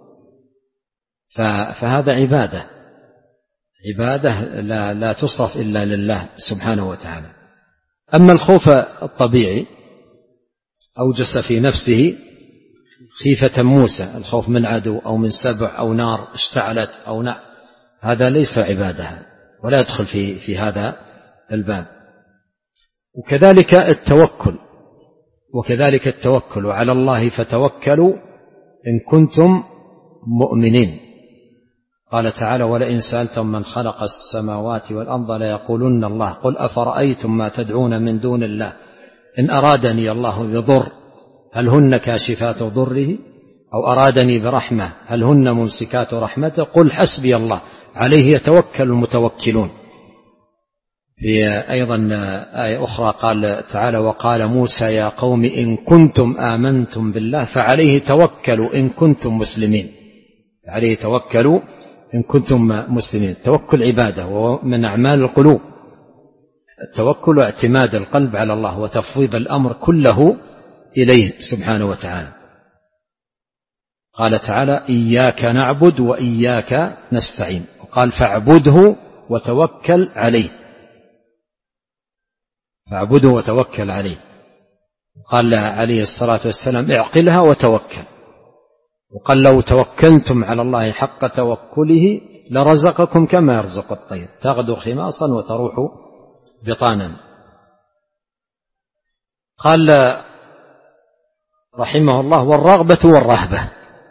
فهذا عبادة، عبادة لا تصرف إلا لله سبحانه وتعالى. أما الخوف الطبيعي أوجس في نفسه خيفة موسى، الخوف من عدو أو من سبع أو نار اشتعلت أو هذا ليس عبادة ولا يدخل في هذا الباب. وكذلك التوكل على الله فتوكلوا إن كنتم مؤمنين. قال تعالى ولئن سألتم من خلق السماوات والأرض ليقولن الله قل أفرأيتم ما تدعون من دون الله إن أرادني الله بضر هل هن كاشفات ضره أو أرادني برحمة هل هن ممسكات رحمته قل حسبي الله عليه يتوكل المتوكلون. في أيضا آية أخرى قال تعالى وقال موسى يا قوم إن كنتم آمنتم بالله فعليه توكلوا إن كنتم مسلمين، عليه توكلوا إن كنتم مسلمين. التوكل عبادة ومن أعمال القلوب. التوكل اعتماد القلب على الله وتفويض الأمر كله إليه سبحانه وتعالى. قال تعالى إياك نعبد وإياك نستعين، وقال فاعبده وتوكل عليه، فاعبده وتوكل عليه. قال عليه الصلاة والسلام اعقلها وتوكل، وقال لو توكلتم على الله حق توكله لرزقكم كما يرزق الطير تغدو خماصا وتروح بطانا. قال رحمه الله والرغبة والرهبة،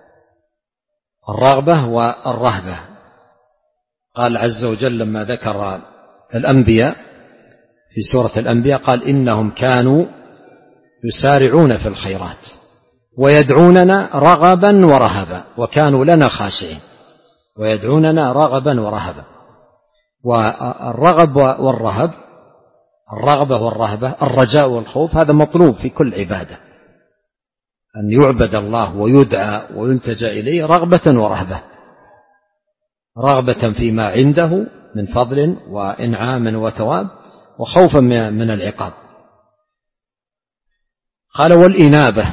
الرغبة والرهبة. قال عز وجل لما ذكر الأنبياء في سورة الأنبياء قال إنهم كانوا يسارعون في الخيرات ويدعوننا رغبا ورهبا وكانوا لنا خاشعين، ويدعوننا رغبا ورهبا. والرغب والرهب، الرغبة والرهبة، الرجاء والخوف، هذا مطلوب في كل عبادة، أن يعبد الله ويدعى ويلتجأ إليه رغبة ورهبة، رغبة فيما عنده من فضل وإنعام وثواب، وخوفا من العقاب. قال والإنابة،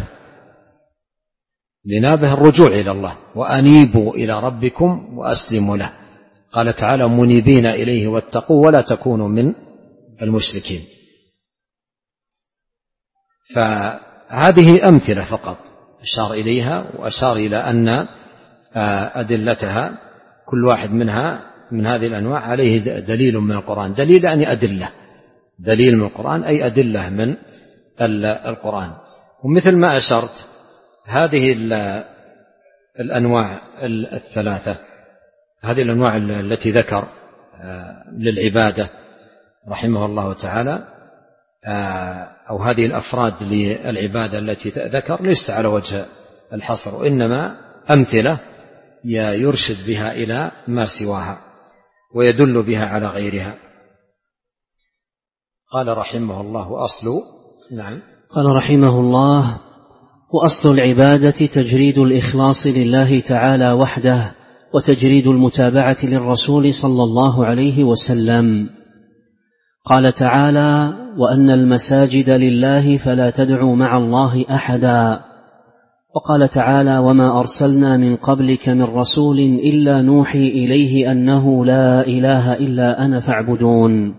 الإنابة الرجوع إلى الله، وأنيبوا إلى ربكم وأسلموا له. قال تعالى منيبين إليه واتقوا ولا تكونوا من المشركين. فهذه أمثلة فقط أشار إليها، وأشار إلى أن أدلتها كل واحد منها من هذه الأنواع عليه دليل من القرآن. دليل يعني أدلة، دليل من القرآن أي أدلة من القرآن. ومثل ما أشرت هذه الأنواع الثلاثة، هذه الأنواع التي ذكر للعبادة رحمه الله تعالى، أو هذه الأفراد للعبادة التي ذكر ليست على وجه الحصر، وإنما أمثلة يرشد بها إلى ما سواها ويدل بها على غيرها. قال رحمه الله أصل، نعم، قال رحمه الله وأصل العبادة تجريد الإخلاص لله تعالى وحده، وتجريد المتابعة للرسول صلى الله عليه وسلم. قال تعالى وأن المساجد لله فلا تدعوا مع الله أحدا. وقال تعالى وما أرسلنا من قبلك من رسول إلا نوحي إليه أنه لا إله إلا أنا فاعبدون.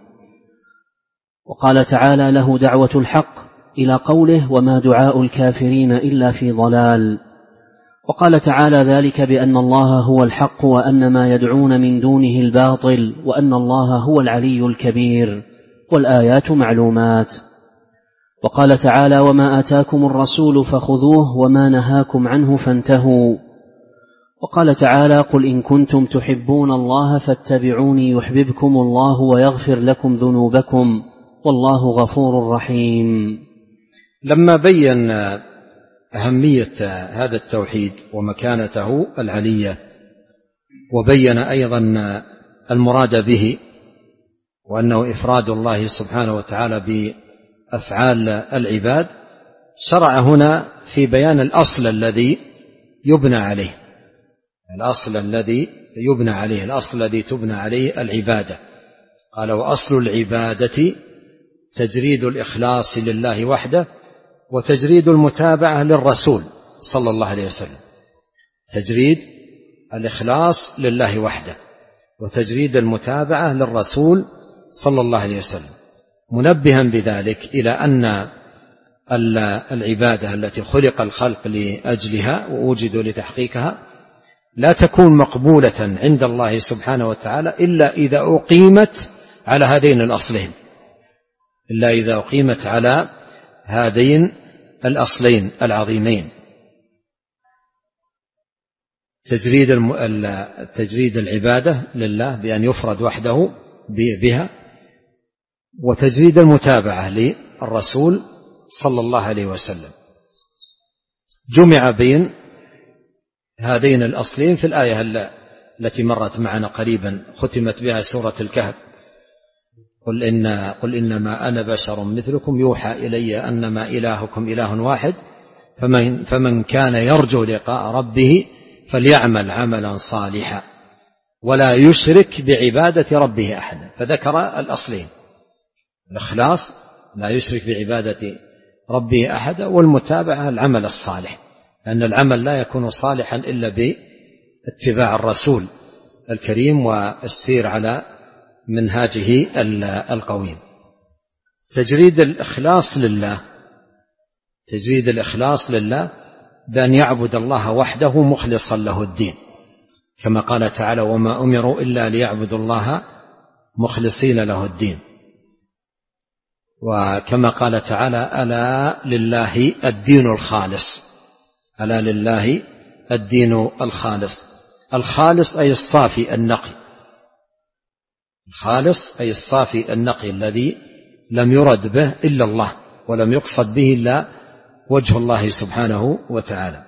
وقال تعالى له دعوة الحق إلى قوله وما دعاء الكافرين إلا في ضلال. وقال تعالى ذلك بأن الله هو الحق وأن ما يدعون من دونه الباطل وأن الله هو العلي الكبير، والآيات معلومات. وقال تعالى وما آتاكم الرسول فخذوه وما نهاكم عنه فانتهوا. وقال تعالى قل إن كنتم تحبون الله فاتبعوني يحببكم الله ويغفر لكم ذنوبكم والله غفور رحيم. لما بين أهمية هذا التوحيد ومكانته العلية، وبين أيضا المراد به وأنه إفراد الله سبحانه وتعالى بأفعال العباد، شرع هنا في بيان الأصل الذي يبنى عليه، الأصل الذي يبنى عليه، الأصل الذي تبنى عليه العبادة. قال وأصل العبادة تجريد الإخلاص لله وحده، وتجريد المتابعة للرسول صلى الله عليه وسلم. تجريد الإخلاص لله وحده، وتجريد المتابعة للرسول صلى الله عليه وسلم، منبها بذلك إلى أن العبادة التي خلق الخلق لأجلها ووجدوا لتحقيقها لا تكون مقبولة عند الله سبحانه وتعالى إلا إذا أقيمت على هذين الأصلين، إلا إذا أقيمت على هذين الأصلين العظيمين، تجريد العبادة لله بأن يفرد وحده بها، وتجريد المتابعة للرسول صلى الله عليه وسلم. جمع بين هذين الأصلين في الآية التي مرت معنا قريبا ختمت بها سورة الكهف قل إنما أنا بشر مثلكم يوحى إلي أنما إلهكم إله واحد فمن كان يرجو لقاء ربه فليعمل عملا صالحا ولا يشرك بعبادة ربه أحدا. فذكر الأصلين: الإخلاص، لا يشرك بعبادة ربه أحدا، والمتابعة العمل الصالح، لأن العمل لا يكون صالحا إلا باتباع الرسول الكريم والسير على منهاجه القويم. تجريد الإخلاص لله بأن يعبد الله وحده مخلصا له الدين، كما قال تعالى: وما أمروا إلا ليعبدوا الله مخلصين له الدين. وكما قال تعالى: ألا لله الدين الخالص. ألا لله الدين الخالص. الخالص أي الصافي النقي، الخالص أي الصافي النقي الذي لم يرد به إلا الله، ولم يقصد به إلا وجه الله سبحانه وتعالى.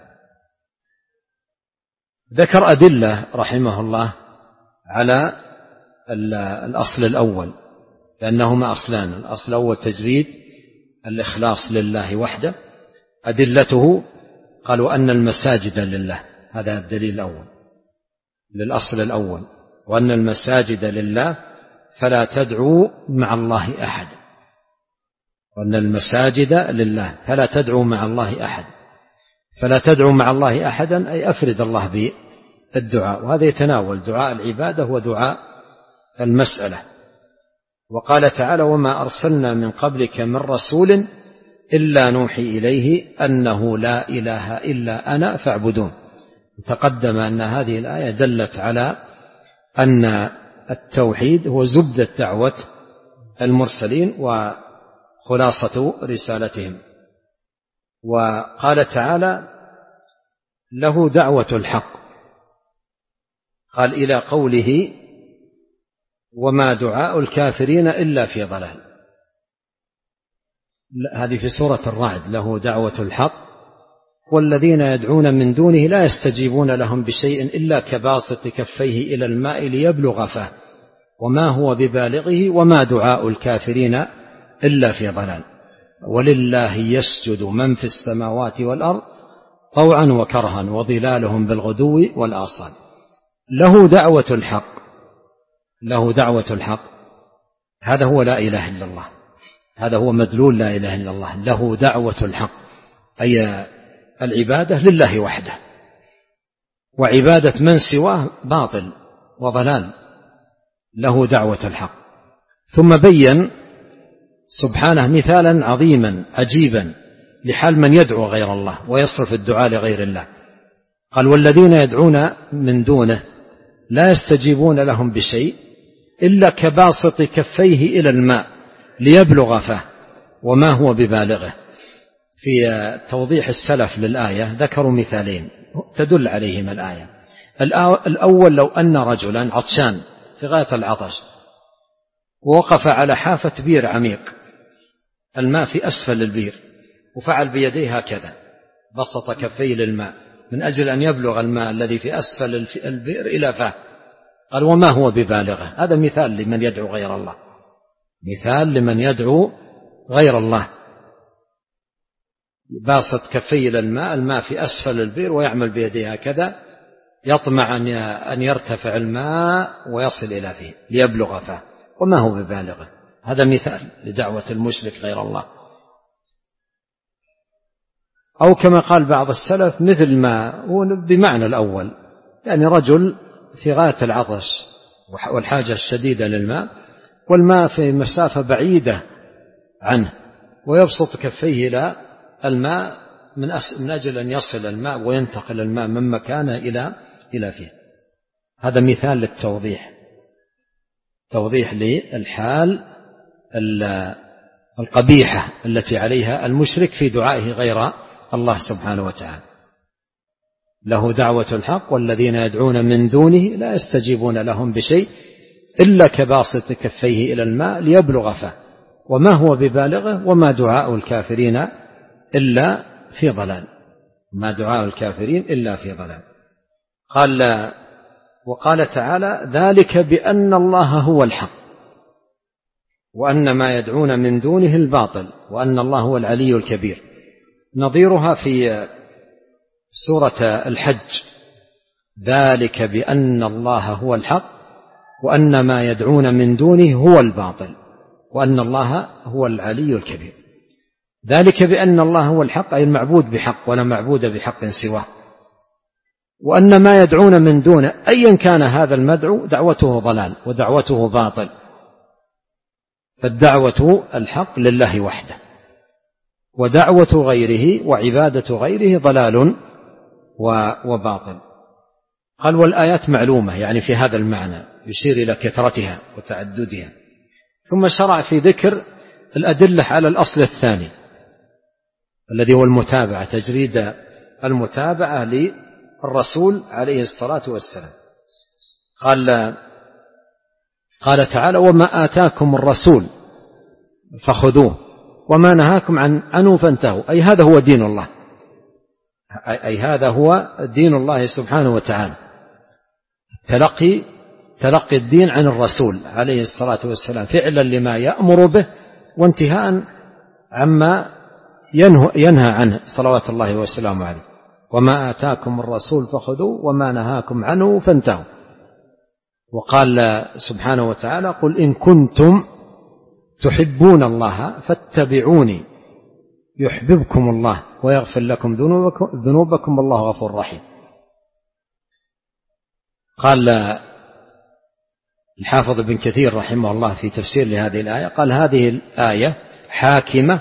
ذكر أدلة رحمه الله على الأصل الأول، لأنهما أصلان. الأصل الأول تجريد الإخلاص لله وحده، أدلته قالوا أن المساجد لله، هذا الدليل الأول للأصل الأول، وأن المساجد لله فلا تدعوا مع الله أحد، وأن المساجد لله فلا تدعوا مع الله أحد. فلا تدعوا مع الله أحدا أي أفرد الله بالدعاء، وهذا يتناول دعاء العبادة ودعاء المسألة. وقال تعالى: وما أرسلنا من قبلك من رسول إلا نوحي إليه أنه لا إله إلا أنا فاعبدون. تقدم أن هذه الآية دلت على أن التوحيد هو زبدة دعوة المرسلين وخلاصة رسالتهم. وقال تعالى: له دعوة الحق، قال إلى قوله: وما دعاء الكافرين إلا في ضلال. هذه في سورة الرعد: له دعوة الحق والذين يدعون من دونه لا يستجيبون لهم بشيء إلا كباسط كفيه إلى الماء ليبلغ فاه وما هو ببالغه وما دعاء الكافرين إلا في ضلال ولله يسجد من في السماوات والأرض طوعا وكرها وظلالهم بالغدو والآصال. له دعوة الحق، له دعوة الحق، هذا هو لا إله إلا الله، هذا هو مدلول لا إله إلا الله. له دعوة الحق أي العبادة لله وحده، وعبادة من سواه باطل وضلال. له دعوة الحق. ثم بين سبحانه مثالا عظيما عجيبا لحال من يدعو غير الله ويصرف الدعاء لغير الله. قال: والذين يدعون من دونه لا يستجيبون لهم بشيء إلا كباسط كفيه إلى الماء ليبلغ فاه وما هو ببالغه. في توضيح السلف للآية ذكروا مثالين تدل عليهما الآية. الأول: لو أن رجلا عطشان في غاية العطش ووقف على حافة بير عميق، الماء في أسفل البير، وفعل بيديه هكذا، بسط كفيه للماء من أجل أن يبلغ الماء الذي في أسفل البئر إلى فاه. قال: وما هو ببالغه. هذا مثال لمن يدعو غير الله، مثال لمن يدعو غير الله، باسط كفيه للماء، الماء في أسفل البئر ويعمل بيديه هكذا، يطمع أن يرتفع الماء ويصل إلى فيه ليبلغ فاه وما هو ببالغه. هذا مثال لدعوة المشرك غير الله. أو كما قال بعض السلف: مثل ما هو بمعنى الأول، يعني رجل في غاية العطش والحاجة الشديدة للماء، والماء في مسافة بعيدة عنه، ويبسط كفيه إلى الماء من أجل أن يصل الماء وينتقل الماء من مكانه إلى فيه. هذا مثال للتوضيح، توضيح للحال القبيحة التي عليها المشرك في دعائه غير الله سبحانه وتعالى. له دعوة الحق والذين يدعون من دونه لا يستجيبون لهم بشيء إلا كباسط كفيه إلى الماء ليبلغ فاه وما هو ببالغه وما دعاء الكافرين إلا في ضلال. ما دعاء الكافرين إلا في ضلال. وقال تعالى: ذلك بأن الله هو الحق وأن ما يدعون من دونه الباطل وأن الله هو العلي الكبير. نظيرها في سورة الحج: ذلك بأن الله هو الحق وأن ما يدعون من دونه هو الباطل وأن الله هو العلي الكبير. ذلك بأن الله هو الحق أي المعبود بحق ولا معبود بحق سواه، وأن ما يدعون من دونه أيا كان هذا المدعو دعوته ضلال ودعوته باطل، فالدعوة الحق لله وحده، ودعوة غيره وعبادة غيره ضلال وباطل. قال والآيات معلومة، يعني في هذا المعنى يشير إلى كثرتها وتعددها. ثم شرع في ذكر الأدلة على الأصل الثاني الذي هو المتابعة، تجريد المتابعة للرسول عليه الصلاة والسلام. قال تعالى وما آتاكم الرسول فخذوه وما نهاكم عنه فانتهوا، أي هذا هو دين الله، أي هذا هو دين الله سبحانه وتعالى، تلقي الدين عن الرسول عليه الصلاة والسلام فعلا لما يأمر به وانتهاء عما ينهى عنه صلوات الله وسلامه عليه. وما آتاكم الرسول فخذوه وما نهاكم عنه فانتهوا. وقال سبحانه وتعالى قل إن كنتم تحبون الله فاتبعوني يحببكم الله ويغفر لكم ذنوبكم والله غفور رحيم. قال الحافظ ابن كثير رحمه الله في تفسير لهذه الآية قال هذه الآية حاكمة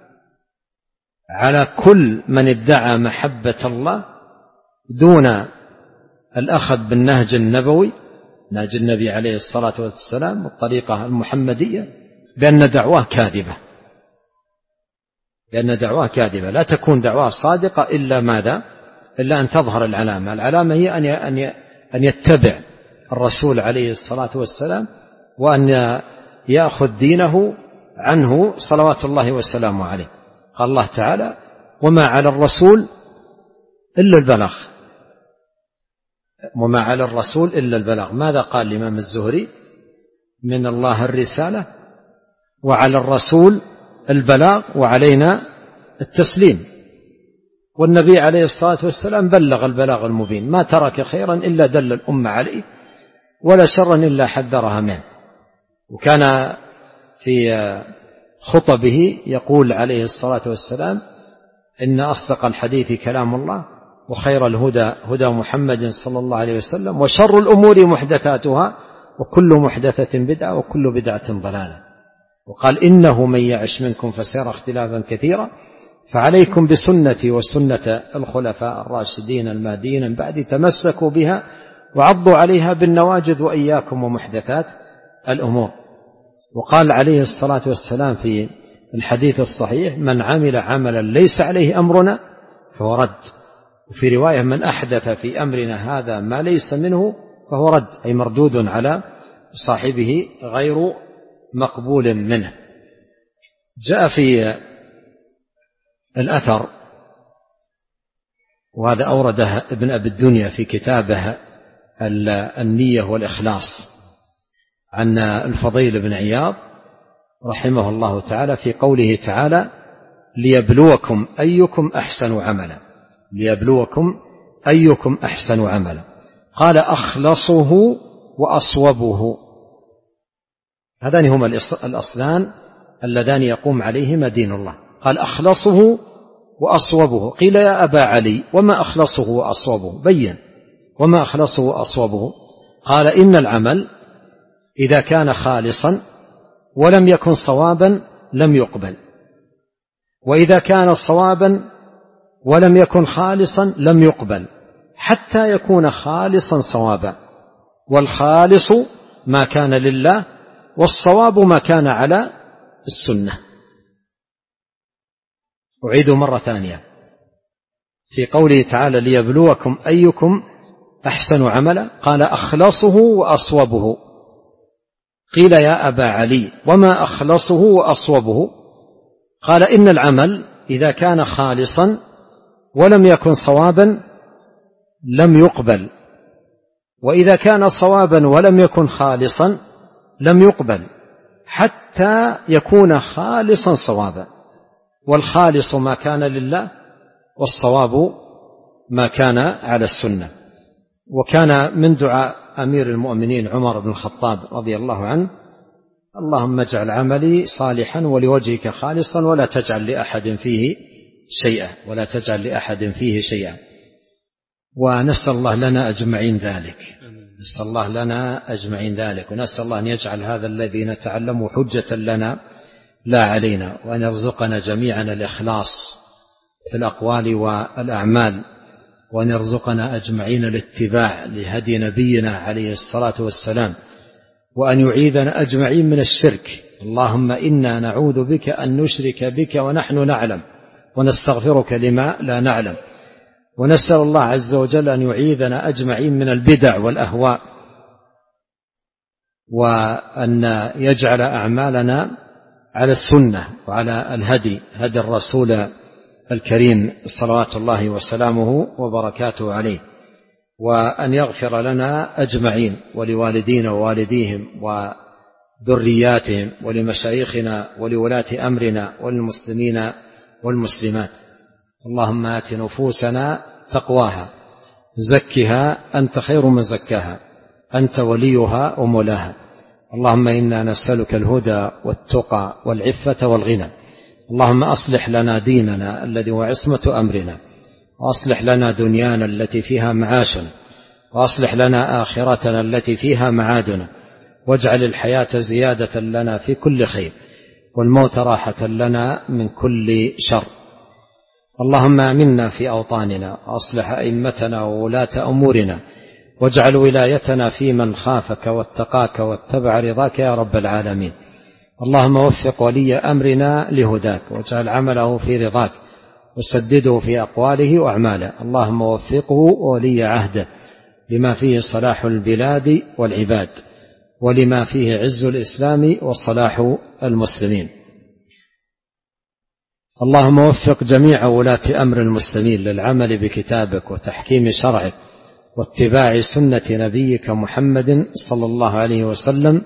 على كل من ادعى محبة الله دون الأخذ بالنهج النبوي، نهج النبي عليه الصلاة والسلام والطريقة المحمدية، بأن دعواه كاذبة، لأن دعواه كاذبة لا تكون دعواه صادقة إلا ماذا؟ إلا أن تظهر العلامة هي أن يتبع الرسول عليه الصلاة والسلام وأن يأخذ دينه عنه صلوات الله وسلامه عليه. قال الله تعالى وما على الرسول إلا البلاغ، وما على الرسول إلا البلاغ. ماذا قال الإمام الزهري؟ من الله الرسالة وعلى الرسول البلاغ وعلينا التسليم. والنبي عليه الصلاة والسلام بلغ البلاغ المبين، ما ترك خيرا إلا دل الأمة عليه ولا شرا إلا حذرها منه. وكان في خطبه يقول عليه الصلاة والسلام إن أصدق الحديث كلام الله وخير الهدى هدى محمد صلى الله عليه وسلم وشر الأمور محدثاتها وكل محدثة بدعة وكل بدعة ضلالة. وقال إنه من يعش منكم فسيرى اختلافا كثيرا فعليكم بسنتي وسنة الخلفاء الراشدين المهديين من بعد تمسكوا بها وعضوا عليها بالنواجذ وإياكم ومحدثات الأمور. وقال عليه الصلاة والسلام في الحديث الصحيح من عمل عملا ليس عليه أمرنا فهو رد. وفي رواية من أحدث في أمرنا هذا ما ليس منه فهو رد، أي مردود على صاحبه غير مقبول منه. جاء في الأثر، وهذا أورده ابن أبي الدنيا في كتابه النية والإخلاص، عن الفضيل بن عياض رحمه الله تعالى في قوله تعالى ليبلوكم أيكم أحسن عملا، ليبلوكم أيكم أحسن عملا. قال أخلصه وأصوبه، هذان هما الأصلان اللذان يقوم عليهما دين الله. قال أخلصه وأصوبه. قيل يا أبا علي وما أخلصه وأصوبه؟ بين وما أخلصه وأصوبه. قال إن العمل إذا كان خالصا ولم يكن صوابا لم يقبل، وإذا كان صوابا ولم يكن خالصا لم يقبل حتى يكون خالصا صوابا، والخالص ما كان لله والصواب ما كان على السنة. أعيد مرة ثانية في قوله تعالى ليبلوكم أيكم أحسن عملا، قال أخلصه وأصوبه. قيل يا أبا علي وما أخلصه وأصوبه؟ قال إن العمل إذا كان خالصا ولم يكن صوابا لم يقبل، وإذا كان صوابا ولم يكن خالصا لم يقبل حتى يكون خالصا صوابا، والخالص ما كان لله والصواب ما كان على السنة. وكان من دعاء أمير المؤمنين عمر بن الخطاب رضي الله عنه اللهم اجعل عملي صالحا ولوجهك خالصا ولا تجعل لأحد فيه شيئا. ونسأل الله لنا أجمعين ذلك، ونسأل الله أن يجعل هذا الذي نتعلمه حجة لنا لا علينا، وأن يرزقنا جميعا الإخلاص في الأقوال والأعمال، وأن يرزقنا أجمعين الاتباع لهدي نبينا عليه الصلاة والسلام، وأن يعيذنا أجمعين من الشرك. اللهم إنا نعوذ بك أن نشرك بك ونحن نعلم، ونستغفرك لما لا نعلم. ونسأل الله عز وجل أن يعيذنا أجمعين من البدع والأهواء، وأن يجعل أعمالنا على السنة وعلى هدي الرسول الكريم صلوات الله وسلامه وبركاته عليه، وأن يغفر لنا أجمعين ولوالدينا ووالديهم وذرياتهم ولمشايخنا ولولاة أمرنا والمسلمين والمسلمات. اللهم آت نفوسنا تقواها، زكها أنت خير من زكاها، أنت وليها ومولاها. اللهم إنا نسألك الهدى والتقى والعفة والغنى. اللهم أصلح لنا ديننا الذي هو عصمة أمرنا، وأصلح لنا دنيانا التي فيها معاشنا، وأصلح لنا آخرتنا التي فيها معادنا، واجعل الحياة زيادة لنا في كل خير، والموت راحة لنا من كل شر. اللهم آمنا في أوطاننا، وأصلح أئمتنا وولاة أمورنا، واجعل ولايتنا في من خافك واتقاك واتبع رضاك يا رب العالمين. اللهم وفق ولي أمرنا لهداك، واجعل عمله في رضاك، وسدده في أقواله وأعماله. اللهم وفقه وولي عهده لما فيه صلاح البلاد والعباد، ولما فيه عز الإسلام وصلاح المسلمين. اللهم وفق جميع ولاة أمر المسلمين للعمل بكتابك وتحكيم شرعك واتباع سنة نبيك محمد صلى الله عليه وسلم،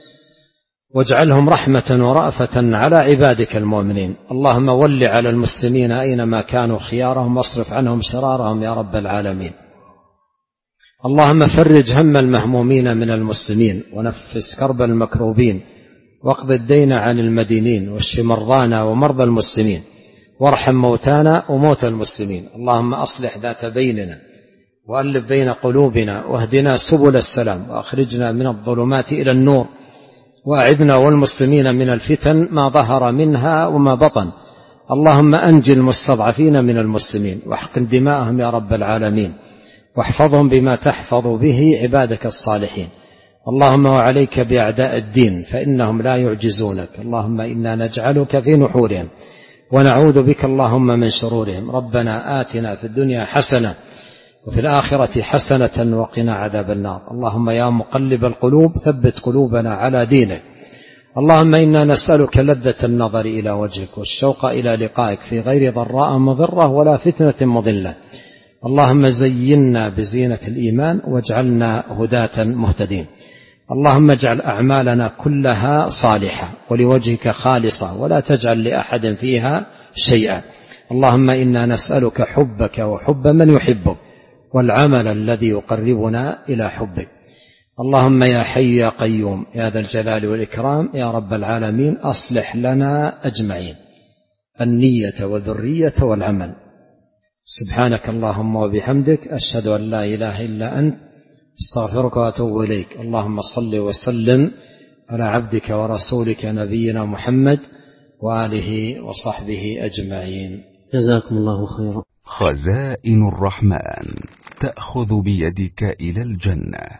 واجعلهم رحمة ورأفة على عبادك المؤمنين. اللهم ول على المسلمين أينما كانوا خيارهم، واصرف عنهم شرارهم يا رب العالمين. اللهم فرج هم المهمومين من المسلمين، ونفس كرب المكروبين، واقض الدين عن المدينين، واشف مرضانا ومرضى المسلمين، وارحم موتانا وموتى المسلمين. اللهم أصلح ذات بيننا، وألف بين قلوبنا، واهدنا سبل السلام، وأخرجنا من الظلمات إلى النور، وأعذنا والمسلمين من الفتن ما ظهر منها وما بطن. اللهم أنجي المستضعفين من المسلمين، واحقن دماءهم يا رب العالمين، واحفظهم بما تحفظ به عبادك الصالحين. اللهم وعليك بأعداء الدين فإنهم لا يعجزونك. اللهم إنا نجعلك في نحورهم، ونعوذ بك اللهم من شرورهم. ربنا آتنا في الدنيا حسنة، وفي الآخرة حسنة، وقنا عذاب النار. اللهم يا مقلب القلوب ثبت قلوبنا على دينك. اللهم إنا نسألك لذة النظر إلى وجهك، والشوق إلى لقائك في غير ضراء مضرة ولا فتنة مضلة. اللهم زينا بزينة الإيمان، واجعلنا هداة مهتدين. اللهم اجعل أعمالنا كلها صالحة ولوجهك خالصة، ولا تجعل لأحد فيها شيئا. اللهم إنا نسألك حبك وحب من يحبك، والعمل الذي يقربنا إلى حبك. اللهم يا حي يا قيوم يا ذا الجلال والإكرام يا رب العالمين، أصلح لنا أجمعين النية وذرية والعمل. سبحانك اللهم وبحمدك، أشهد أن لا إله إلا أنت، استغفرك وأتوب إليك. اللهم صل وسلم على عبدك ورسولك نبينا محمد وآله وصحبه أجمعين. جزاكم الله خيرا. خزائن الرحمن تأخذ بيدك إلى الجنة.